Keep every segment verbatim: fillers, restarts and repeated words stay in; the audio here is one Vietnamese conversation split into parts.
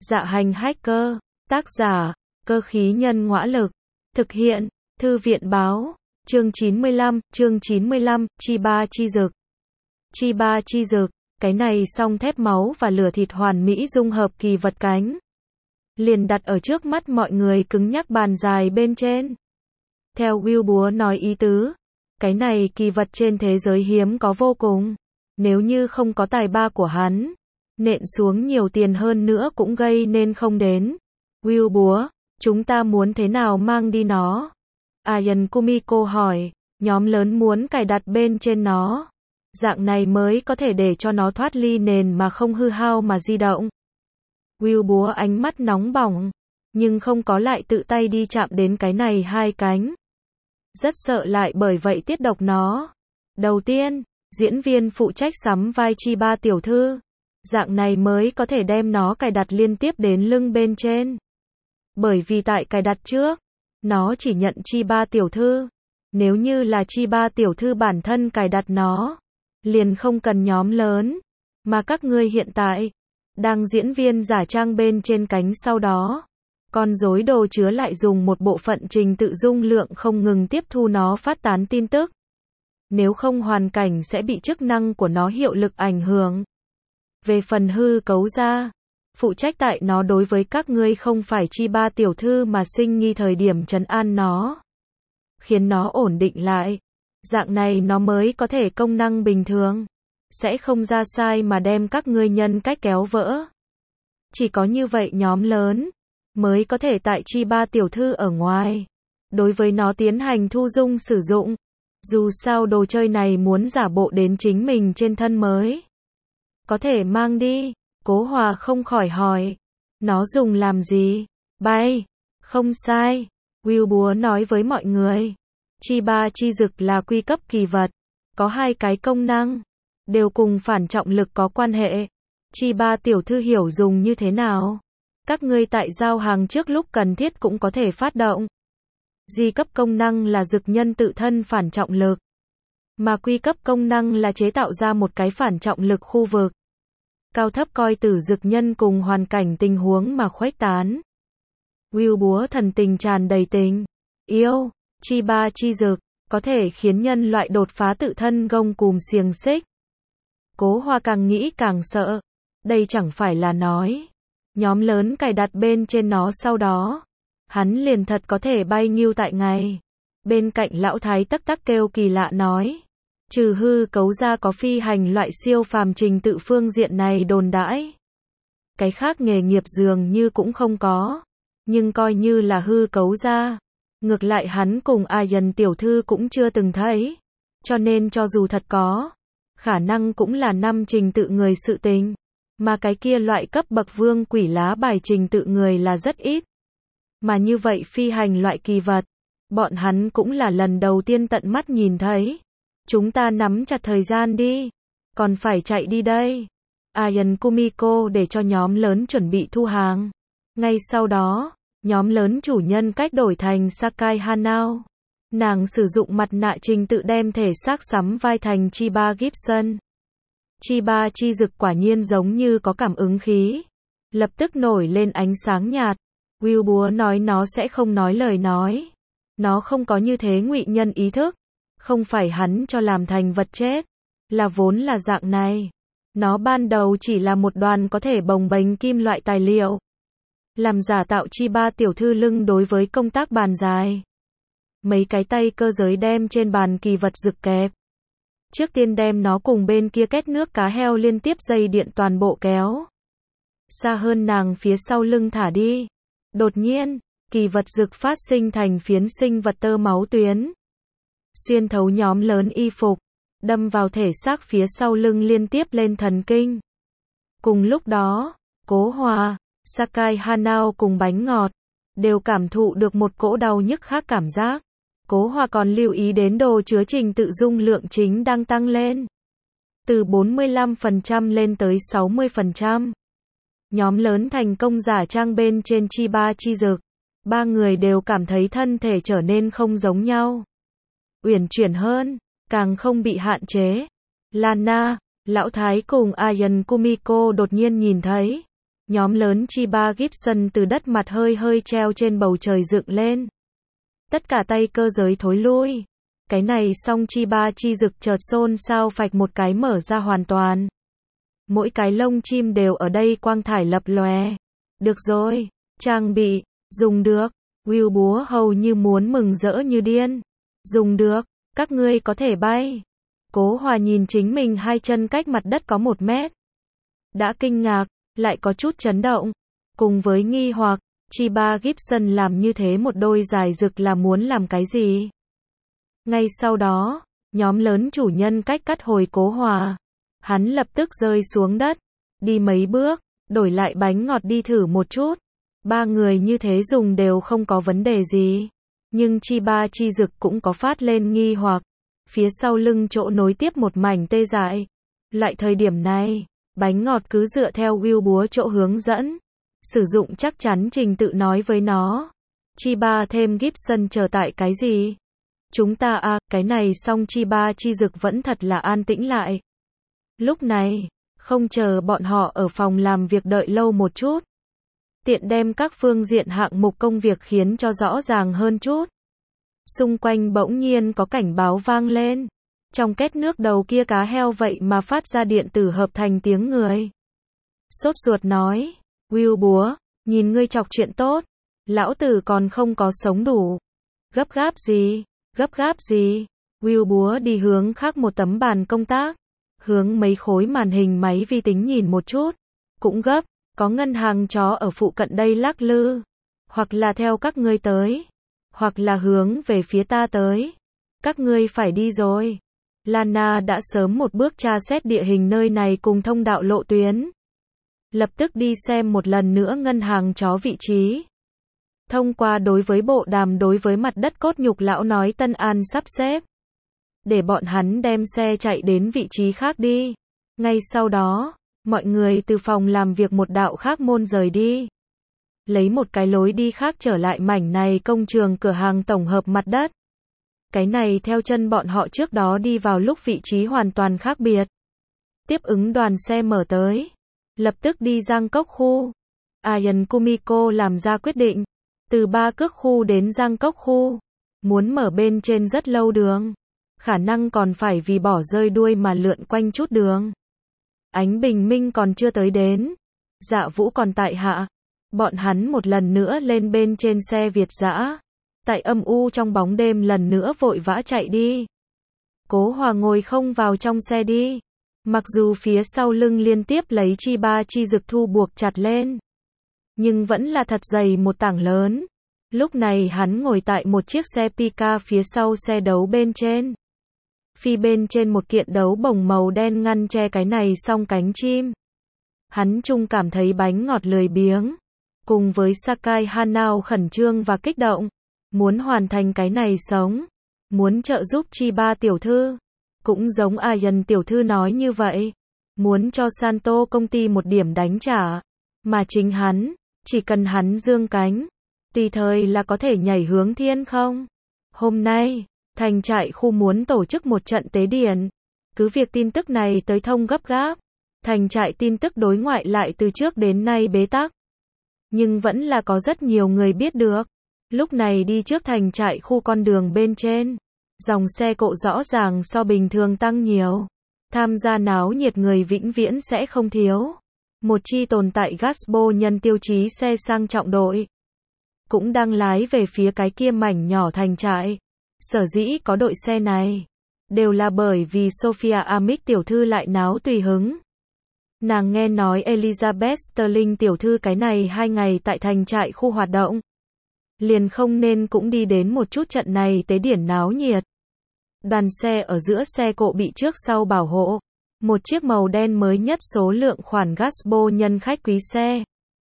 Dạ hành hacker, tác giả, cơ khí nhân ngõa lực, thực hiện, thư viện báo, chương chín mươi lăm, chương chín mươi lăm, chi ba chi dực. Chi ba chi dực, cái này song thép máu và lửa thịt hoàn mỹ dung hợp kỳ vật cánh. Liền đặt ở trước mắt mọi người cứng nhắc bàn dài bên trên. Theo Will Búa nói ý tứ, cái này kỳ vật trên thế giới hiếm có vô cùng. Nếu như không có tài ba của hắn, nện xuống nhiều tiền hơn nữa cũng gây nên không đến. Will Búa, chúng ta muốn thế nào mang đi nó? Ayan Kumiko hỏi, nhóm lớn muốn cài đặt bên trên nó. Dạng này mới có thể để cho nó thoát ly nền mà không hư hao mà di động. Will Búa ánh mắt nóng bỏng, nhưng không có lại tự tay đi chạm đến cái này hai cánh. Rất sợ lại bởi vậy tiết độc nó. Đầu tiên, diễn viên phụ trách sắm vai chi ba tiểu thư. Dạng này mới có thể đem nó cài đặt liên tiếp đến lưng bên trên. Bởi vì tại cài đặt trước, nó chỉ nhận chi ba tiểu thư. Nếu như là chi ba tiểu thư bản thân cài đặt nó, liền không cần nhóm lớn. Mà các ngươi hiện tại, đang diễn viên giả trang bên trên cánh sau đó. Con rối đồ chứa lại dùng một bộ phận trình tự dung lượng không ngừng tiếp thu nó phát tán tin tức. Nếu không hoàn cảnh sẽ bị chức năng của nó hiệu lực ảnh hưởng. Về phần hư cấu ra, phụ trách tại nó đối với các ngươi không phải chi ba tiểu thư mà sinh nghi thời điểm trấn an nó. Khiến nó ổn định lại. Dạng này nó mới có thể công năng bình thường. Sẽ không ra sai mà đem các ngươi nhân cách kéo vỡ. Chỉ có như vậy nhóm lớn mới có thể tại chi ba tiểu thư ở ngoài. Đối với nó tiến hành thu dung sử dụng. Dù sao đồ chơi này muốn giả bộ đến chính mình trên thân mới có thể mang đi. Cố Hòa không khỏi hỏi. Nó dùng làm gì? Bay. Không sai. Will Búa nói với mọi người. Chi ba chi dực là quy cấp kỳ vật. Có hai cái công năng. Đều cùng phản trọng lực có quan hệ. Chi ba tiểu thư hiểu dùng như thế nào? Các ngươi tại giao hàng trước lúc cần thiết cũng có thể phát động. Di cấp công năng là dực nhân tự thân phản trọng lực. Mà quy cấp công năng là chế tạo ra một cái phản trọng lực khu vực. Cao thấp coi từ dực nhân cùng hoàn cảnh tình huống mà khuếch tán. Will Búa thần tình tràn đầy tình yêu. Chi ba chi dực có thể khiến nhân loại đột phá tự thân gông cùm xiềng xích. Cố Hoa càng nghĩ càng sợ. Đây chẳng phải là nói nhóm lớn cài đặt bên trên nó sau đó, hắn liền thật có thể bay nghiêu tại ngày. Bên cạnh lão thái tắc tắc kêu kỳ lạ nói, trừ hư cấu ra có phi hành loại siêu phàm trình tự phương diện này đồn đãi. Cái khác nghề nghiệp dường như cũng không có, nhưng coi như là hư cấu ra. Ngược lại hắn cùng Ayan tiểu thư cũng chưa từng thấy. Cho nên cho dù thật có, khả năng cũng là năm trình tự người sự tình. Mà cái kia loại cấp bậc vương quỷ lá bài trình tự người là rất ít. Mà như vậy phi hành loại kỳ vật, bọn hắn cũng là lần đầu tiên tận mắt nhìn thấy. Chúng ta nắm chặt thời gian đi. Còn phải chạy đi đây. Ayan Kumiko để cho nhóm lớn chuẩn bị thu hàng. Ngay sau đó, nhóm lớn chủ nhân cách đổi thành Sakai Hanao. Nàng sử dụng mặt nạ trình tự đem thể xác sắm vai thành chi ba Gibson. Chi ba chi dực quả nhiên giống như có cảm ứng khí. Lập tức nổi lên ánh sáng nhạt. Will Búa nói nó sẽ không nói lời nói. Nó không có như thế ngụy nhân ý thức. Không phải hắn cho làm thành vật chết. Là vốn là dạng này. Nó ban đầu chỉ là một đoàn có thể bồng bềnh kim loại tài liệu. Làm giả tạo chi ba tiểu thư lưng đối với công tác bàn dài. Mấy cái tay cơ giới đem trên bàn kỳ vật rực kẹp. Trước tiên đem nó cùng bên kia két nước cá heo liên tiếp dây điện toàn bộ kéo. Xa hơn nàng phía sau lưng thả đi. Đột nhiên, kỳ vật rực phát sinh thành phiến sinh vật tơ máu tuyến. Xuyên thấu nhóm lớn y phục, đâm vào thể xác phía sau lưng liên tiếp lên thần kinh. Cùng lúc đó, Cố Hòa, Sakai Hanao cùng bánh ngọt, đều cảm thụ được một cỗ đau nhức khác cảm giác. Cố Hòa còn lưu ý đến đồ chứa trình tự dung lượng chính đang tăng lên. Từ bốn mươi lăm phần trăm lên tới sáu mươi phần trăm. Nhóm lớn thành công giả trang bên trên chi ba chi dực. Ba người đều cảm thấy thân thể trở nên không giống nhau. Uyển chuyển hơn, càng không bị hạn chế. Lana, lão thái cùng Ayan Kumiko đột nhiên nhìn thấy. Nhóm lớn Chiba Gibson từ đất mặt hơi hơi treo trên bầu trời dựng lên. Tất cả tay cơ giới thối lui. Cái này xong Chiba chi dực chợt xôn xao phạch một cái mở ra hoàn toàn. Mỗi cái lông chim đều ở đây quang thải lập lòe. Được rồi, trang bị, dùng được. Will búa hầu như muốn mừng rỡ như điên. Dùng được, các ngươi có thể bay. Cố Hòa nhìn chính mình hai chân cách mặt đất có một mét. Đã kinh ngạc, lại có chút chấn động. Cùng với nghi hoặc, Chiba Gibson làm như thế một đôi dài rực là muốn làm cái gì? Ngay sau đó, nhóm lớn chủ nhân cách cắt hồi Cố Hòa. Hắn lập tức rơi xuống đất, đi mấy bước, đổi lại bánh ngọt đi thử một chút. Ba người như thế dùng đều không có vấn đề gì. Nhưng Chiba chi dực cũng có phát lên nghi hoặc. Phía sau lưng chỗ nối tiếp một mảnh tê dại. Lại thời điểm này, bánh ngọt cứ dựa theo Will búa chỗ hướng dẫn. Sử dụng chắc chắn trình tự nói với nó. Chiba thêm Gibson chờ tại cái gì? Chúng ta à, cái này xong Chiba chi dực vẫn thật là an tĩnh lại. Lúc này, không chờ bọn họ ở phòng làm việc đợi lâu một chút. Tiện đem các phương diện hạng mục công việc khiến cho rõ ràng hơn chút. Xung quanh bỗng nhiên có cảnh báo vang lên. Trong két nước đầu kia cá heo vậy mà phát ra điện tử hợp thành tiếng người. Sốt ruột nói, Will búa, nhìn ngươi chọc chuyện tốt. Lão tử còn không có sống đủ. Gấp gáp gì, gấp gáp gì. Will búa đi hướng khác một tấm bàn công tác. Hướng mấy khối màn hình máy vi tính nhìn một chút. Cũng gấp, có ngân hàng chó ở phụ cận đây lắc lư. Hoặc là theo các ngươi tới. Hoặc là hướng về phía ta tới. Các ngươi phải đi rồi. Lana đã sớm một bước tra xét địa hình nơi này cùng thông đạo lộ tuyến. Lập tức đi xem một lần nữa ngân hàng chó vị trí. Thông qua đối với bộ đàm đối với mặt đất cốt nhục lão nói Tân An sắp xếp. Để bọn hắn đem xe chạy đến vị trí khác đi. Ngay sau đó, mọi người từ phòng làm việc một đạo khác môn rời đi. Lấy một cái lối đi khác trở lại mảnh này công trường cửa hàng tổng hợp mặt đất. Cái này theo chân bọn họ trước đó đi vào lúc vị trí hoàn toàn khác biệt. Tiếp ứng đoàn xe mở tới. Lập tức đi Giang Cốc khu. Ayan Kumiko làm ra quyết định. Từ ba cước khu đến Giang Cốc khu. Muốn mở bên trên rất lâu đường. Khả năng còn phải vì bỏ rơi đuôi mà lượn quanh chút đường. Ánh bình minh còn chưa tới đến. Dạ Vũ còn tại hạ. Bọn hắn một lần nữa lên bên trên xe Việt dã. Tại âm u trong bóng đêm lần nữa vội vã chạy đi. Cố Hòa ngồi không vào trong xe đi. Mặc dù phía sau lưng liên tiếp lấy Chiba chi dực thu buộc chặt lên. Nhưng vẫn là thật dày một tảng lớn. Lúc này hắn ngồi tại một chiếc xe Pika phía sau xe đấu bên trên. Phi bên trên một kiện đấu bồng màu đen ngăn che cái này song cánh chim. Hắn chung cảm thấy bánh ngọt lười biếng. Cùng với Sakai Hanao khẩn trương và kích động. Muốn hoàn thành cái này sống. Muốn trợ giúp Chiba tiểu thư. Cũng giống Ayan tiểu thư nói như vậy. Muốn cho Santo công ty một điểm đánh trả. Mà chính hắn, chỉ cần hắn dương cánh. Tùy thời là có thể nhảy hướng thiên không. Hôm nay, thành trại khu muốn tổ chức một trận tế điển. Cứ việc tin tức này tới thông gấp gáp. Thành trại tin tức đối ngoại lại từ trước đến nay bế tắc. Nhưng vẫn là có rất nhiều người biết được. Lúc này đi trước thành trại khu con đường bên trên. Dòng xe cộ rõ ràng so bình thường tăng nhiều. Tham gia náo nhiệt người vĩnh viễn sẽ không thiếu. Một chi tồn tại Gasbo nhân tiêu chí xe sang trọng đội. Cũng đang lái về phía cái kia mảnh nhỏ thành trại. Sở dĩ có đội xe này. Đều là bởi vì Sophia Amick tiểu thư lại náo tùy hứng. Nàng nghe nói Elizabeth Sterling tiểu thư cái này hai ngày tại thành trại khu hoạt động. Liền không nên cũng đi đến một chút trận này tế điển náo nhiệt. Đoàn xe ở giữa xe cộ bị trước sau bảo hộ. Một chiếc màu đen mới nhất số lượng khoản Gasbo nhân khách quý xe.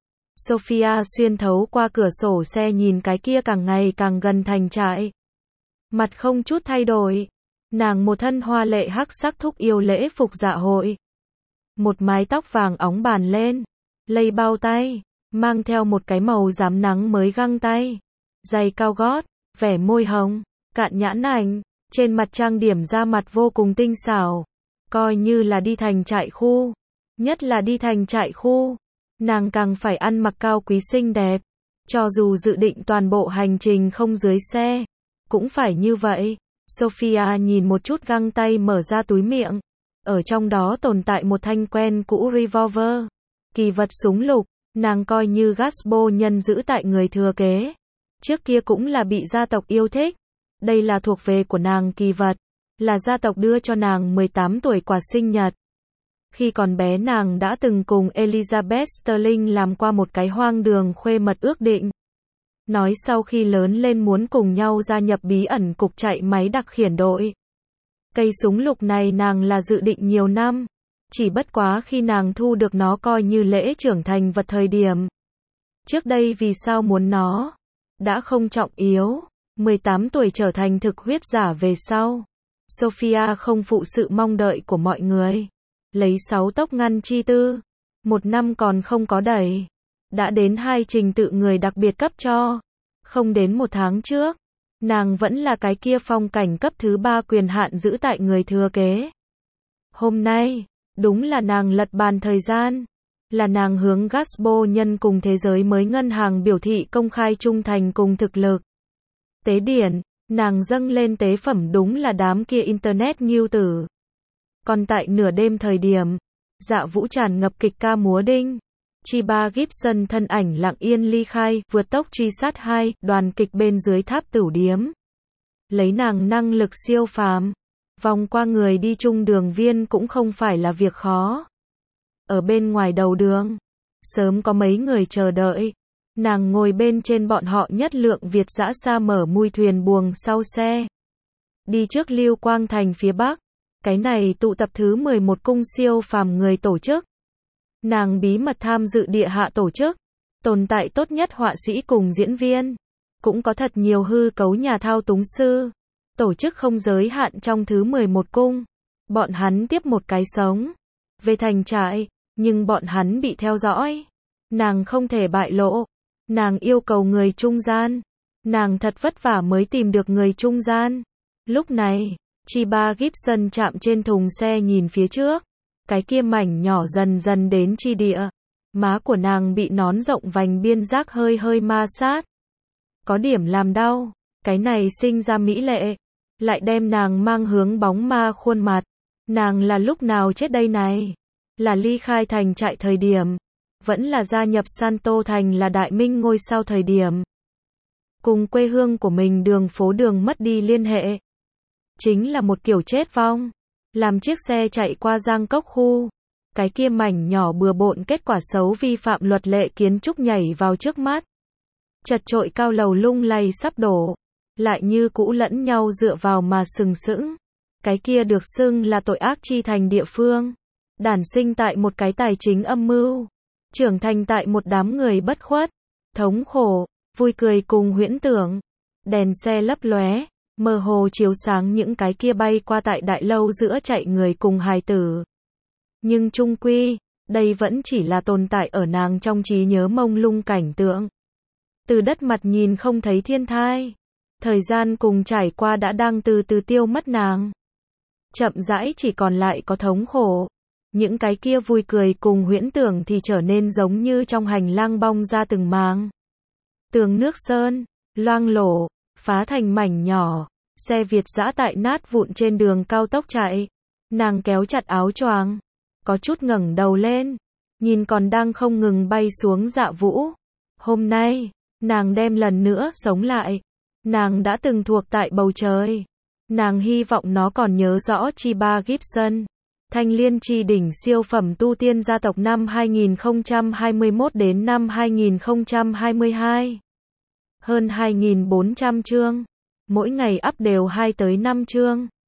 Sophia xuyên thấu qua cửa sổ xe nhìn cái kia càng ngày càng gần thành trại. Mặt không chút thay đổi. Nàng một thân hoa lệ hắc sắc thúc yêu lễ phục dạ hội. Một mái tóc vàng óng bàn lên. Lây bao tay. Mang theo một cái màu rám nắng mới găng tay. Giày cao gót. Vẻ môi hồng. Cạn nhãn ảnh. Trên mặt trang điểm da mặt vô cùng tinh xảo. Coi như là đi thành trại khu. Nhất là đi thành trại khu. nàng càng phải ăn mặc cao quý xinh đẹp. Cho dù dự định toàn bộ hành trình không dưới xe, cũng phải như vậy. Sophia nhìn một chút găng tay mở ra túi miệng. Ở trong đó tồn tại một thanh quen cũ revolver. Kỳ vật súng lục, nàng coi như Gaspo nhân giữ tại người thừa kế. Trước kia cũng là bị gia tộc yêu thích. Đây là thuộc về của nàng kỳ vật. Là gia tộc đưa cho nàng mười tám tuổi quà sinh nhật. Khi còn bé nàng đã từng cùng Elizabeth Sterling làm qua một cái hoang đường khuê mật ước định. Nói sau khi lớn lên muốn cùng nhau gia nhập bí ẩn cục chạy máy đặc khiển đội. Cây súng lục này nàng là dự định nhiều năm. Chỉ bất quá khi nàng thu được nó coi như lễ trưởng thành vật thời điểm. Trước đây vì sao muốn nó? Đã không trọng yếu. mười tám tuổi trở thành thực huyết giả về sau. Sophia không phụ sự mong đợi của mọi người. Lấy sáu tốc ngăn chi tư. Một năm còn không có đẩy. Đã đến hai trình tự người đặc biệt cấp cho. Không đến một tháng trước. Nàng vẫn là cái kia phong cảnh cấp thứ ba quyền hạn giữ tại người thừa kế. Hôm nay, đúng là nàng lật bàn thời gian. Là nàng hướng Gaspo nhân cùng thế giới mới ngân hàng biểu thị công khai trung thành cùng thực lực. Tế điển, nàng dâng lên tế phẩm đúng là đám kia internet nghiêu tử. Còn tại nửa đêm thời điểm, Dạ Vũ tràn ngập kịch ca múa đinh. Chiba Gibson thân ảnh lặng yên ly khai, vượt tốc truy sát hai, đoàn kịch bên dưới tháp tửu điếm. Lấy nàng năng lực siêu phàm, vòng qua người đi chung đường viên cũng không phải là việc khó. Ở bên ngoài đầu đường, sớm có mấy người chờ đợi. Nàng ngồi bên trên bọn họ nhất lượng Việt dã xa mở mui thuyền buồng sau xe. Đi trước Lưu Quang Thành phía Bắc. Cái này tụ tập thứ mười một cung siêu phàm người tổ chức. Nàng bí mật tham dự địa hạ tổ chức. Tồn tại tốt nhất họa sĩ cùng diễn viên. Cũng có thật nhiều hư cấu nhà thao túng sư. Tổ chức không giới hạn trong thứ mười một cung. Bọn hắn tiếp một cái sống. Về thành trại, nhưng bọn hắn bị theo dõi. Nàng không thể bại lộ. Nàng yêu cầu người trung gian. Nàng thật vất vả mới tìm được người trung gian. Lúc này, Chiba Gibson chạm trên thùng xe nhìn phía trước. Cái kia mảnh nhỏ dần dần đến chi địa. Má của nàng bị nón rộng vành biên giác hơi hơi ma sát. Có điểm làm đau. Cái này sinh ra mỹ lệ. Lại đem nàng mang hướng bóng ma khuôn mặt. Nàng là lúc nào chết đây này? Là ly khai thành trại thời điểm. Vẫn là gia nhập Santo thành là đại minh ngôi sao thời điểm. Cùng quê hương của mình đường phố đường mất đi liên hệ. Chính là một kiểu chết vong. Làm chiếc xe chạy qua Giang Cốc khu. Cái kia mảnh nhỏ bừa bộn kết quả xấu vi phạm luật lệ kiến trúc nhảy vào trước mắt. Chật trội cao lầu lung lay sắp đổ. Lại như cũ lẫn nhau dựa vào mà sừng sững. Cái kia được xưng là tội ác chi thành địa phương. Đản sinh tại một cái tài chính âm mưu. Trưởng thành tại một đám người bất khuất. Thống khổ, vui cười cùng huyễn tưởng. Đèn xe lấp lóe. Mơ hồ chiếu sáng những cái kia bay qua tại đại lâu giữa chạy người cùng hài tử. Nhưng chung quy, đây vẫn chỉ là tồn tại ở nàng trong trí nhớ mông lung cảnh tượng. Từ đất mặt nhìn không thấy thiên thai. Thời gian cùng trải qua đã đang từ từ tiêu mất nàng. Chậm rãi chỉ còn lại có thống khổ. Những cái kia vui cười cùng huyễn tưởng thì trở nên giống như trong hành lang bong ra từng máng. Tường nước sơn, loang lổ, phá thành mảnh nhỏ. Xe Việt dã tại nát vụn trên đường cao tốc chạy. Nàng kéo chặt áo choàng. Có chút ngẩng đầu lên. Nhìn còn đang không ngừng bay xuống Dạ Vũ. Hôm nay, nàng đem lần nữa sống lại. Nàng đã từng thuộc tại bầu trời. Nàng hy vọng nó còn nhớ rõ Chiba Gibson. Thanh liên chi đỉnh siêu phẩm tu tiên gia tộc năm hai nghìn không trăm hai mươi mốt đến năm hai nghìn không trăm hai mươi hai. Hơn hai nghìn bốn trăm chương. Mỗi ngày up đều hai tới năm chương.